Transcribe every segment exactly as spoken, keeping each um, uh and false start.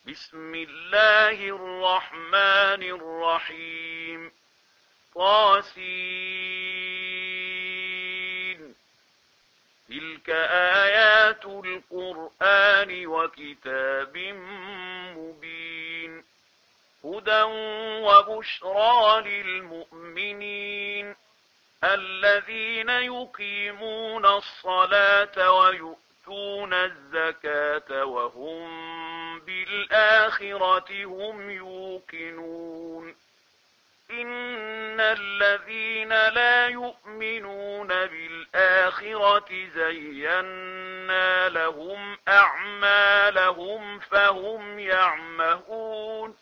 بسم الله الرحمن الرحيم. طاسين. تلك آيات القرآن وكتاب مبين. هدى وبشرى للمؤمنين الذين يقيمون الصلاة ويؤتون الزكاة وهم بالآخرة هم يوقنون. إن الذين لا يؤمنون بالآخرة زينا لهم أعمالهم فهم يعمهون.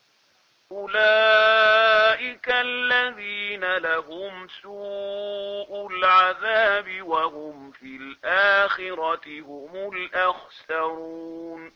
أولئك الذين لهم سوء العذاب وهم في الآخرة هم الأخسرون.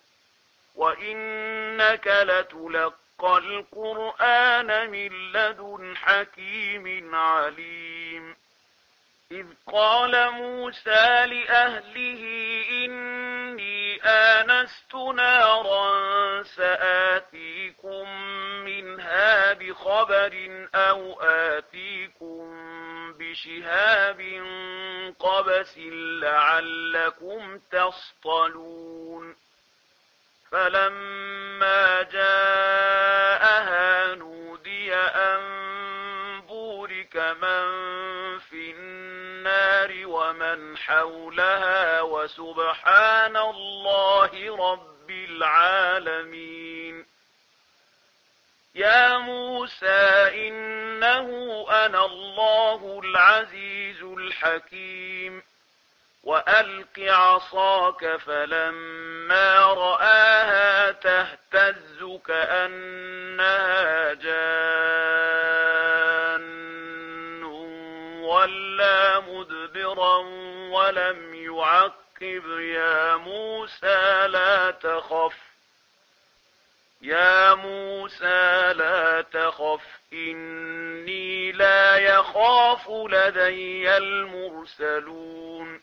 وإنك لتلقى القرآن من لدن حكيم عليم. إذ قال موسى لأهله إني آنست نارا سآتيكم منها بخبر أو آتيكم بشهاب قبس لعلكم تصطلون. فلما جاءها نودي أن بورك من في النار ومن حولها وسبحان الله رب العالمين. يا موسى إنه أنا الله العزيز الحكيم. وألق عصاك فلما رآها تهتز كأنها جان ولا مدبرا ولم يعقب. يا موسى لا تخف يا موسى لا تخف إني لا يخاف لدي المرسلون.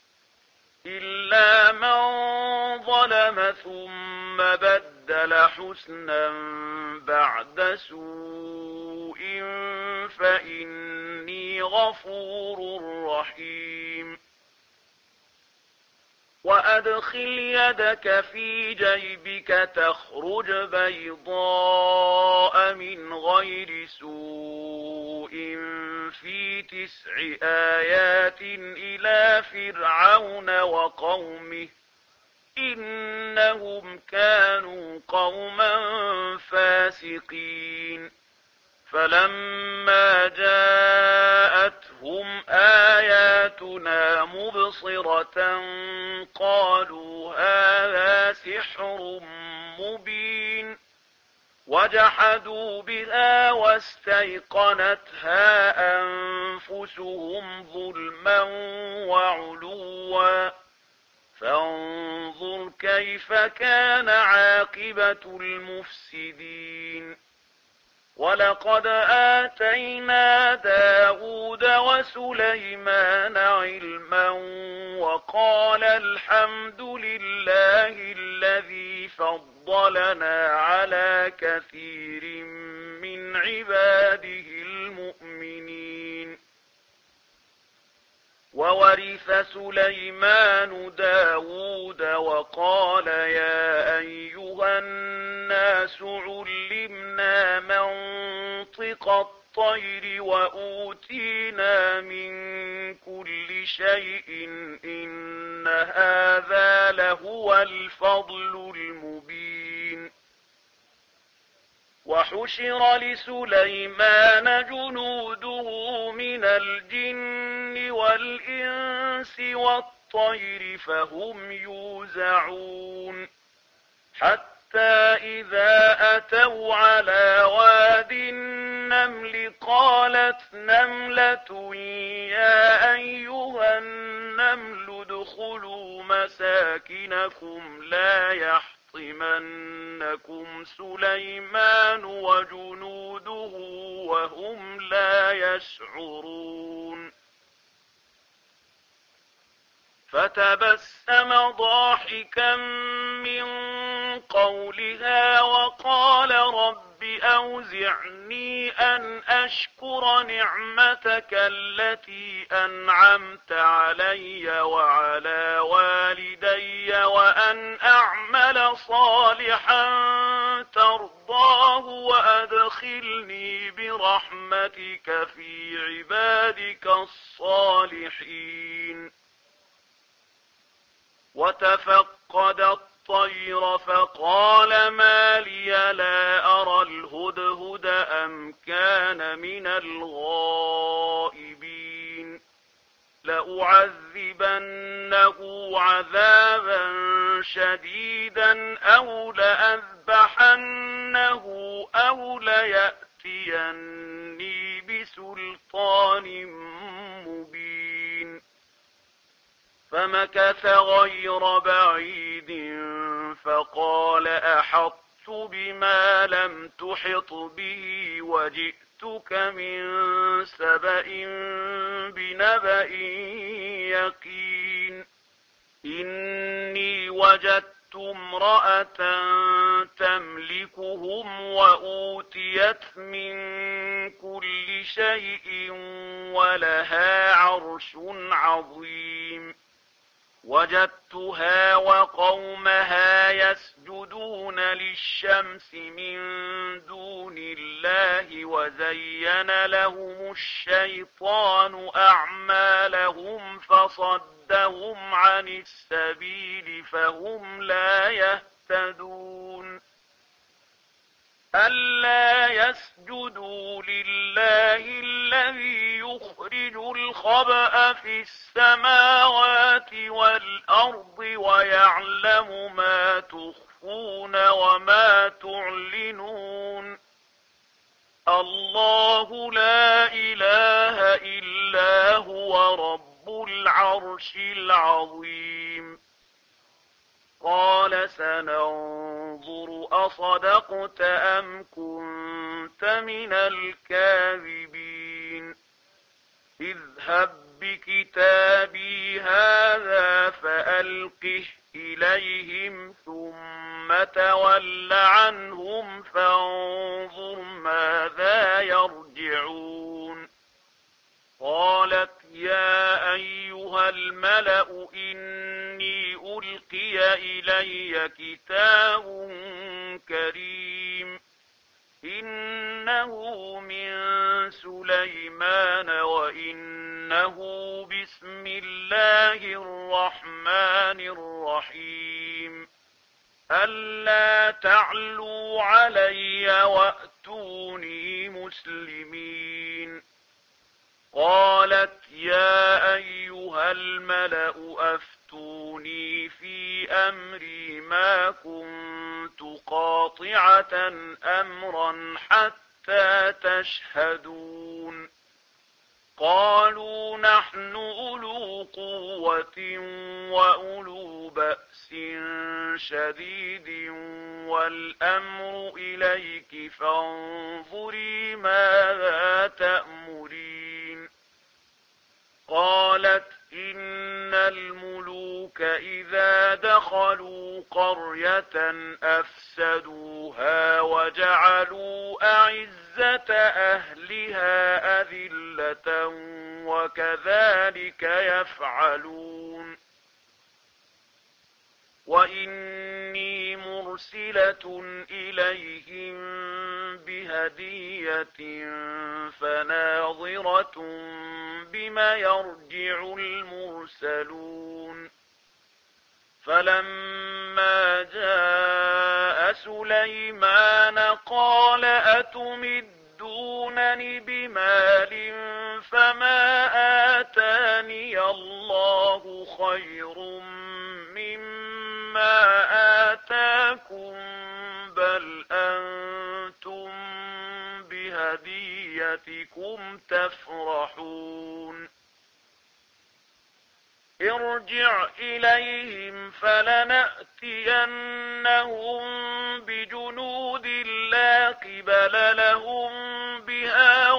إلا من ظلم ثم بدل حسنا بعد سوء فإني غفور رحيم. وأدخل يدك في جيبك تخرج بيضاء من غير سوء في تسع آيات إلى فرعون وقومه إنهم كانوا قوما فاسقين. فلما جاءتهم آياتنا مبصرة قالوا هذا سحر مبين. وجحدوا بها واستيقنتها أنفسهم ظلما وعلوا فانظر كيف كان عاقبة المفسدين. ولقد آتينا داود وسليمان علما وقال الحمد لله الذي فضلنا على كثير من عباده المؤمنين. وورث سليمان داود وقال يا أيها الناس علمنا منطق الطير وأوتينا من كل شيء إن هذا لهو الفضل المبين. وحشر لسليمان جنوده من الجن والإنس والطير فهم يوزعون. حتى إذا أتوا على واد النمل قالت نملة يا أيها النمل ادخلوا مساكنكم لا يحطمنكم سليمان وجنوده وهم لا يشعرون. فتبسم ضاحكا من قولها وقال رب أوزعني أن أشكر نعمتك التي أنعمت علي وعلى والدي وأن أعمل صالحا ترضاه وأدخلني برحمتك في عبادك الصالحين. وتفقد الطير فقال ما لي لا أرى الهدهد أم كان من الغائبين لأعذبنه عذابا شديدا أو لأذبحنه أو ليأتيني بسلطان مبين. فمكث غير بعيد فقال أحطت بما لم تحط به وجئتك من سبأ بنبأ يقين. إني وجدت امرأة تملكهم وأوتيت من كل شيء ولها عرش عظيم. وجدتها وقومها يسجدون للشمس من دون الله وزين لهم الشيطان أعمالهم فصدهم عن السبيل فهم لا يهتدون. ألا يسجدوا لله الذي يخرج الخبأ في السماوات والأرض ويعلم ما تخفون وما تعلنون. الله لا إله إلا هو رب العرش العظيم. قال سننظر أصدقت أم كنت من الكاذبين. اذهب بكتابي هذا فألقه إليهم ثم تول عنهم فانظر ماذا يرجعون. قالت يا أيها الملأ إني ألقي إلي كتاب كريم إنه من سليمان وإنه بسم الله الرحمن الرحيم. ألا تعلوا علي وأتوني مسلمين. قالت يا أيها الملأ أفتوني في أمري ما كنت قاطعة أمرا حتى تشهدون. قالوا نحن أولو قوة وأولو بأس شديد والأمر إليك فانظري ماذا تأمرين. قالت إن الملوك إذا دخلوا قرية أفسدوها وجعلوا أعزة أهلها أذلة وكذلك يفعلون. وإني مرسلة إليهم بهدية فناظرة بما يرجع المرسلون. فلما جاء سليمان قال أتمدونني بمال فما آتاني الله خير مما آتاكم بل أنتم بهديتكم تفرحون. ارجع إليهم فلنأتينهم بجنود لا قبل لهم بها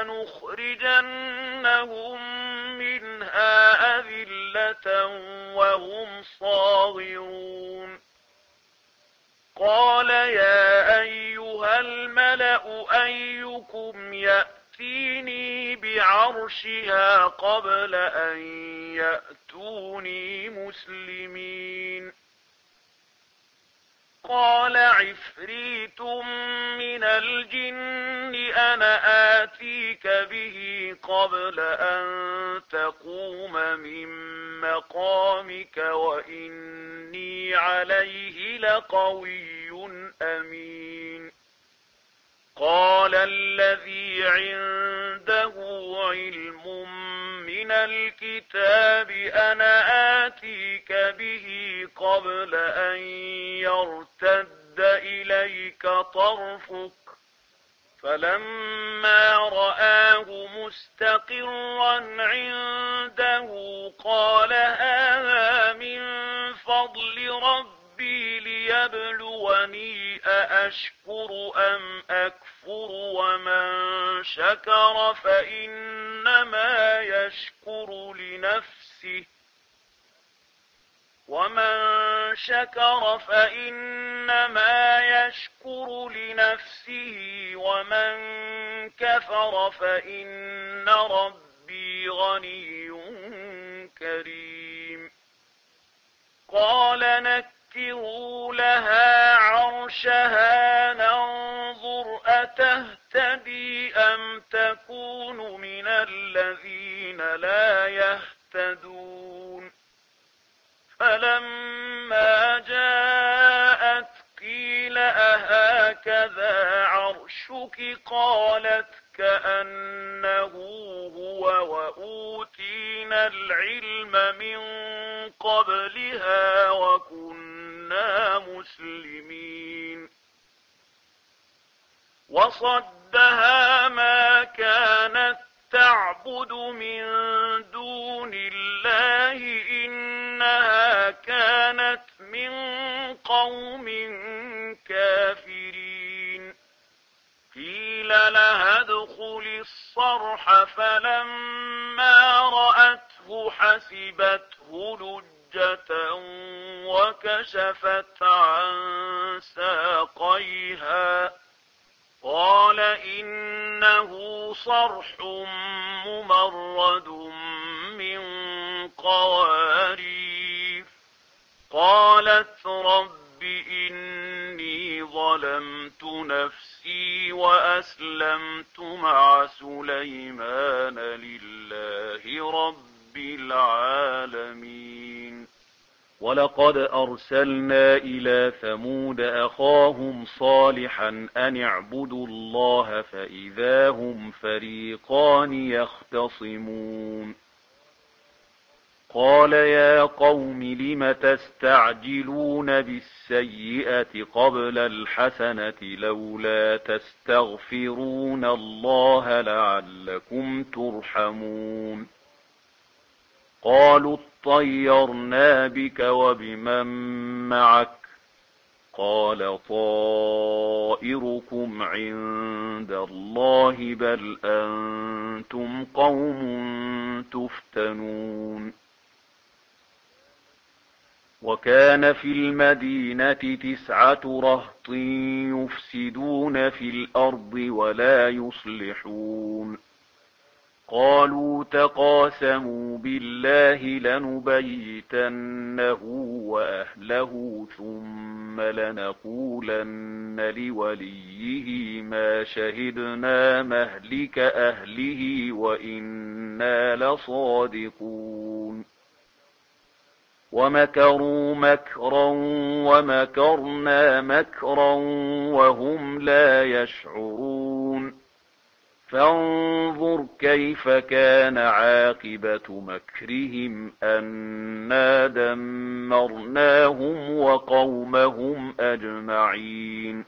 ولنخرجنهم منها أذلة وهم صاغرون. قال يا أيها الملأ أيكم يأتيني بعرشها قبل أن يأتوني مسلمين قال عفريت من الجن أنا آتيك به قبل أن تقوم من مقامك وإني عليه لقوي أمين قال الذي عنده علم من الكتاب أنا آتيك به قبل أن يرتد إليك طرفك فلما رآه مستقرا عنده قال هذا من فضل ربي ليبلوني أأشكر أم أكفر ومن شكر فإنما يشكر لنفسه ومن شكر فإنما يشكر لنفسه ومن كفر فإن ربي غني كريم قال نكروا لها عرشها ننظر أتهتدي أم تكون من الذين لا يهتدون فلما جاءت قيل أهكذا عرشك قالت كأنه هو وأوتينا العلم من قبلها وكنا مسلمين وصدها ما كانت تعبد من دون الله إنها كانت من قوم كافرين قيل لها ادخل الصرح فلما رأته حسبته لجة وكشفت عن ساقيها قال إنه صرح ممرد من قوارير قالت رب إني ظلمت نفسي وأسلمت مع سليمان لله رب العالمين ولقد أرسلنا إلى ثمود أخاهم صالحا أن اعبدوا الله فإذا هم فريقان يختصمون قال يا قوم لم تستعجلون بالسيئة قبل الحسنة لولا تستغفرون الله لعلكم ترحمون قالوا اطيرنا بك وبمن معك قال طائركم عند الله بل أنتم قوم تفتنون وكان في المدينة تسعة رهط يفسدون في الأرض ولا يصلحون قالوا تقاسموا بالله لنبيتنه وأهله ثم لنقولن لوليه ما شهدنا مهلك أهله وإنا لصادقون ومكروا مكرا ومكرنا مكرا وهم لا يشعرون فانظر كيف كان عاقبة مكرهم أنا دمرناهم وقومهم أجمعين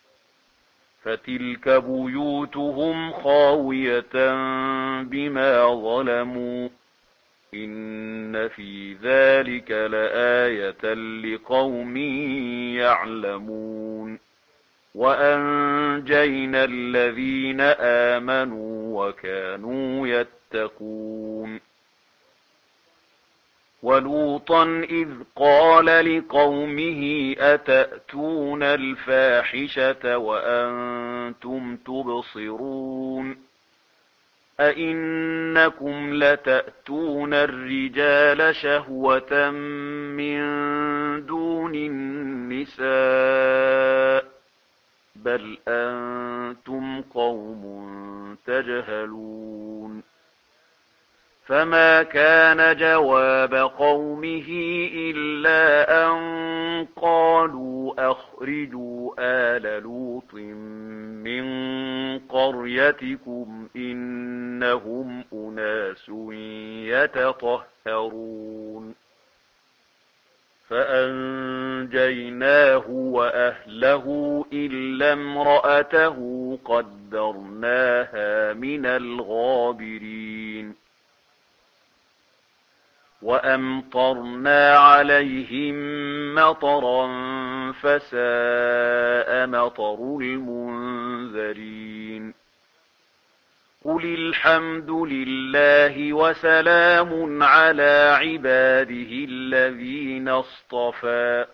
فتلك بيوتهم خاوية بما ظلموا إن في ذلك لآية لقوم يعلمون وأنجينا الذين آمنوا وكانوا يتقون ولوطا إذ قال لقومه أتأتون الفاحشة وأنتم تبصرون أئنكم لتأتون الرجال شهوة من دون النساء بل أنتم قوم تجهلون فما كان جواب قومه إلا أن قالوا أخرجوا آل لوط من قريتكم إنهم أناس يتطهرون فأنجيناه وأهله إلا امرأته قدرناها من الغابرين وأمطرنا عليهم مطرا فساء مطر المنذرين قل الحمد لله وسلام على عباده الذين اصطفى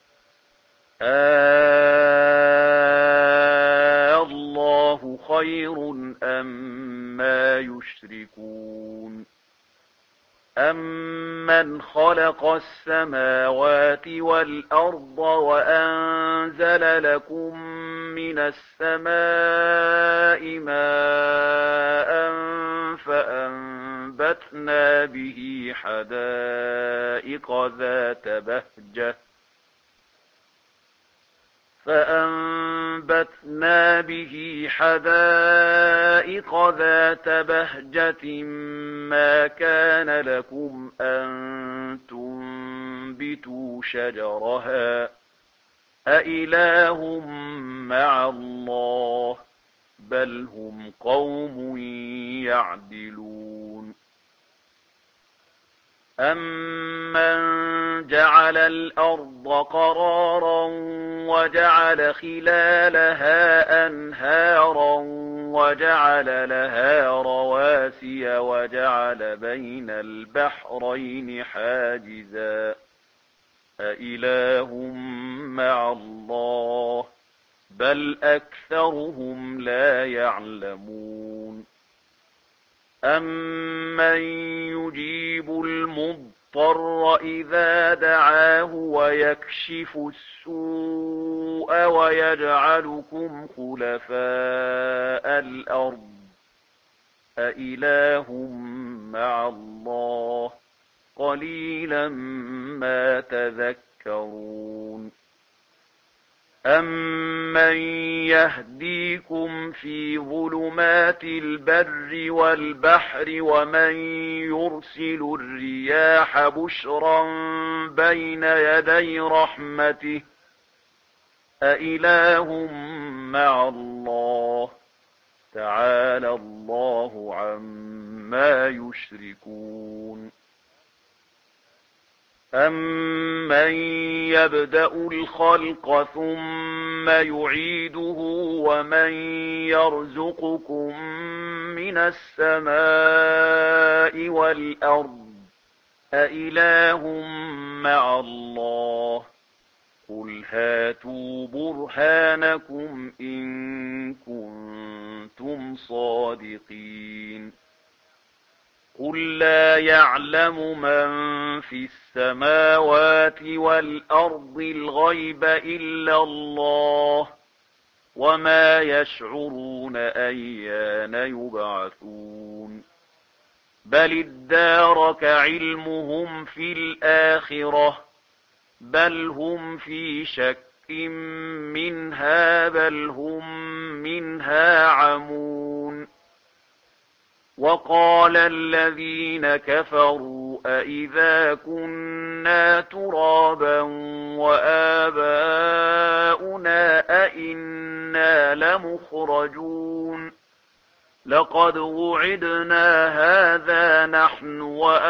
آه الله خير أما يشركون أَمَّنْ خَلَقَ السَّمَاوَاتِ وَالْأَرْضَ وَأَنزَلَ لَكُم مِّنَ السَّمَاءِ مَاءً فَأَنبَتْنَا بِهِ حَدَائِقَ ذَاتَ بَهْجَةٍ فأنبتنا به حدائق ذات بهجة ما كان لكم أن تنبتوا شجرها أإله مع الله بل هم قوم يعدلون أَمَّنْ جَعَلَ الْأَرْضَ قَرَارًا وَجَعَلَ خِلَالَهَا أَنْهَارًا وَجَعَلَ لَهَا رَوَاسِيَ وَجَعَلَ بَيْنَ الْبَحْرَيْنِ حَاجِزًا أَإِلَٰهٌ مَّعَ اللَّهِ بَلْ أَكْثَرُهُمْ لَا يَعْلَمُونَ أَمَّن يُجِيبُ الْمُضْطَرَّ إِذَا دَعَاهُ وَيَكْشِفُ السُّوءَ وَيَجْعَلُكُمْ خُلَفَاءَ الْأَرْضِ أَإِلَٰهٌ مَّعَ اللَّهِ قَلِيلًا مَّا تَذَكَّرُونَ أَمَّن يَهْدِيكُمْ فِي ظُلُمَاتِ الْبَرِّ وَالْبَحْرِ وَمَن يُرْسِلُ الرِّيَاحَ بُشْرًا بَيْنَ يَدَيْ رَحْمَتِهِ أَإِلَٰهٌ مَّعَ اللَّهِ تَعَالَى اللَّهُ عَمَّا يُشْرِكُونَ أَمَّن يَبْدَأُ الْخَلْقَ ثُمَّ يُعِيدُهُ وَمَن يَرْزُقُكُم مِّنَ السَّمَاءِ وَالْأَرْضِ أَإِلَٰهٌ مَّعَ اللَّهِ قُلْ هَاتُوا بُرْهَانَكُمْ إِن كُنتُمْ صَادِقِينَ قُل لَّا يَعْلَمُ مَن فِي السَّمَاوَاتِ وَالْأَرْضِ الْغَيْبَ إِلَّا اللَّهُ وَمَا يَشْعُرُونَ أَيَّانَ يُبْعَثُونَ بَلِ ادَّارَكَ عِلْمُهُمْ فِي الْآخِرَةِ بَلْ هُمْ فِي شَكٍّ مِّنْهَا بَلْ هُم مِّنْهَا عَمُونَ وَقَالَ الَّذِينَ كَفَرُوا أَإِذَا كُنَّا تُرَابًا وَآبَاؤُنَا أَإِنَّا لَمُخْرَجُونَ لَقَدْ وُعِدْنَا هَٰذَا نَحْنُ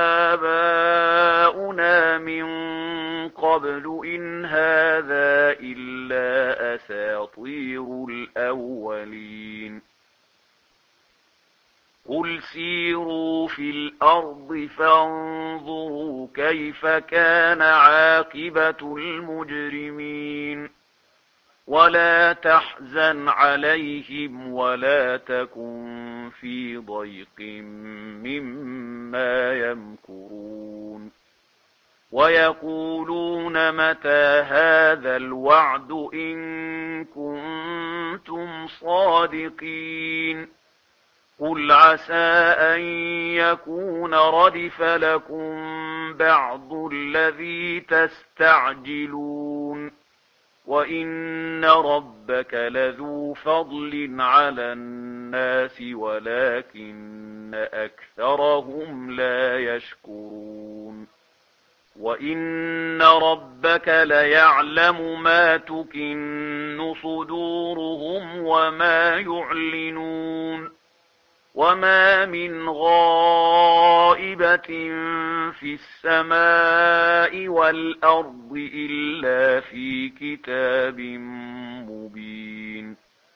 وَآبَاؤُنَا مِن قَبْلُ إِنْ هَٰذَا إِلَّا أَسَاطِيرُ الْأَوَّلِينَ قل سيروا في الأرض فانظروا كيف كان عاقبة المجرمين ولا تحزن عليهم ولا تكن في ضيق مما يمكرون ويقولون متى هذا الوعد إن كنتم صادقين قل عسى أن يكون ردف لكم بعض الذي تستعجلون وإن ربك لذو فضل على الناس ولكن أكثرهم لا يشكرون وإن ربك ليعلم ما تكن صدورهم وما يعلنون وما من غائبة في السماء والأرض إلا في كتاب مبين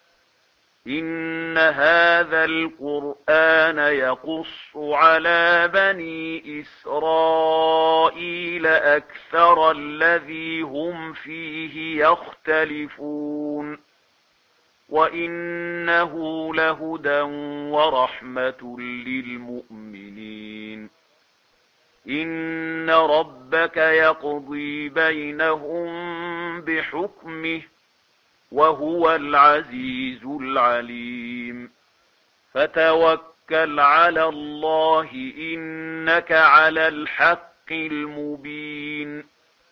إن هذا القرآن يقص على بني إسرائيل أكثر الذي هم فيه يختلفون وإنه لهدى ورحمة للمؤمنين إن ربك يقضي بينهم بحكمه وهو العزيز العليم فتوكل على الله إنك على الحق المبين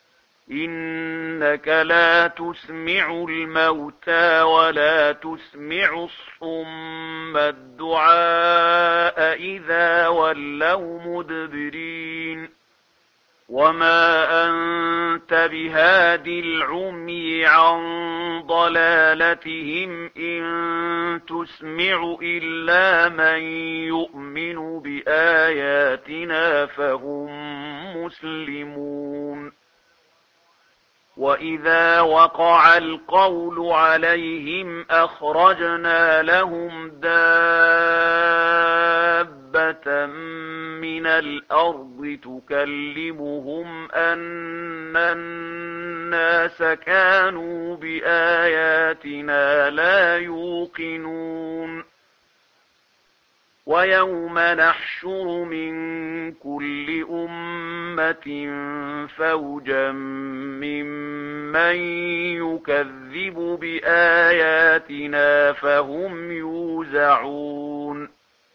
إنك لا تسمع الموتى ولا تسمع الصم الدعاء إذا ولوا مدبرين وما أنت بهاد العمي عن ضلالتهم إن تسمع إلا من يؤمن بآياتنا فهم مسلمون وإذا وقع القول عليهم أخرجنا لهم دابة من الأرض تكلمهم أن الناس كانوا بآياتنا لا يوقنون ويوم نحشر من كل أمة فوجا ممن يكذب بآياتنا فهم يوزعون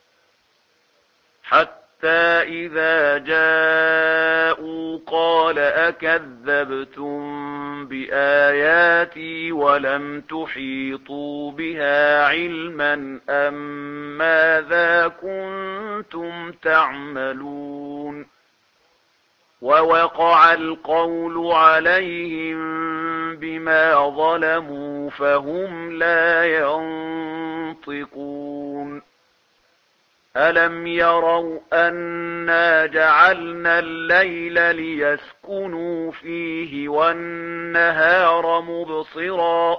حتى إذا جاءوا قال أكذبتم بآياتي ولم تحيطوا بها علما أم ماذا كنتم تعملون ووقع القول عليهم بما ظلموا فهم لا ينطقون ألم يروا أنا جعلنا الليل ليسكنوا فيه والنهار مبصرا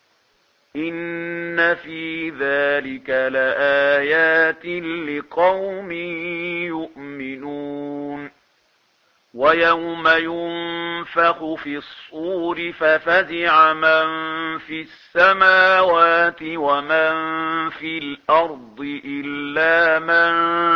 إن في ذلك لآيات لقوم يؤمنون ويوم ينفخ في الصور ففزع من في السماوات ومن في الأرض إلا من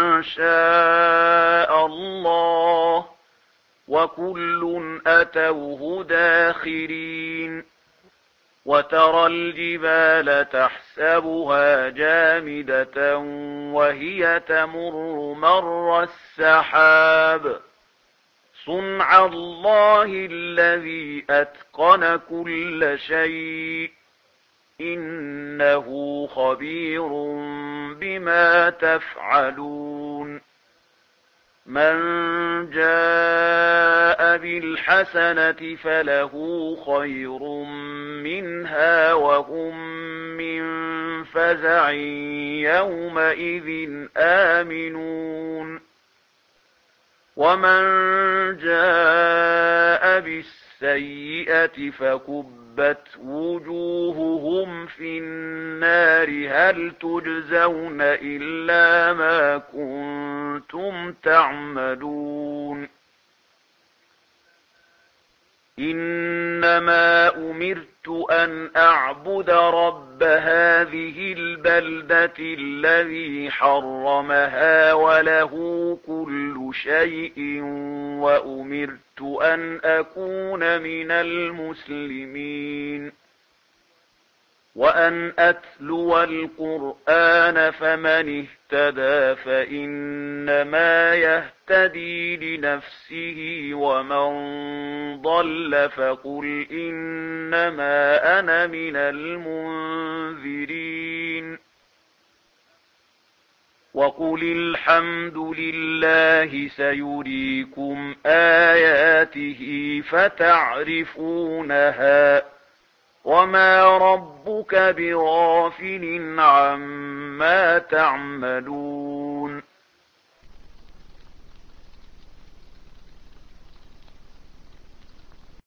شاء الله وكل أتوه داخرين وترى الجبال تحسبها جامدة وهي تمر مر السحاب صنع الله الذي أتقن كل شيء إنه خبير بما تفعلون من جاء بالحسنة فله خير منها وهم من فزع يومئذ آمنون ومن جاء بالسيئة فكبت وجوههم في النار النار هل تجزون إلا ما كنتم تعملون إنما أمرت أن أعبد رب هذه البلدة الذي حرمها وله كل شيء وأمرت أن أكون من المسلمين وأن أتلو القرآن فمن اهتدى فإنما يهتدي لنفسه ومن ضل فقل إنما أنا من المنذرين وقل الحمد لله سيريكم آياته فتعرفونها وما ربك بغافل عما تعملون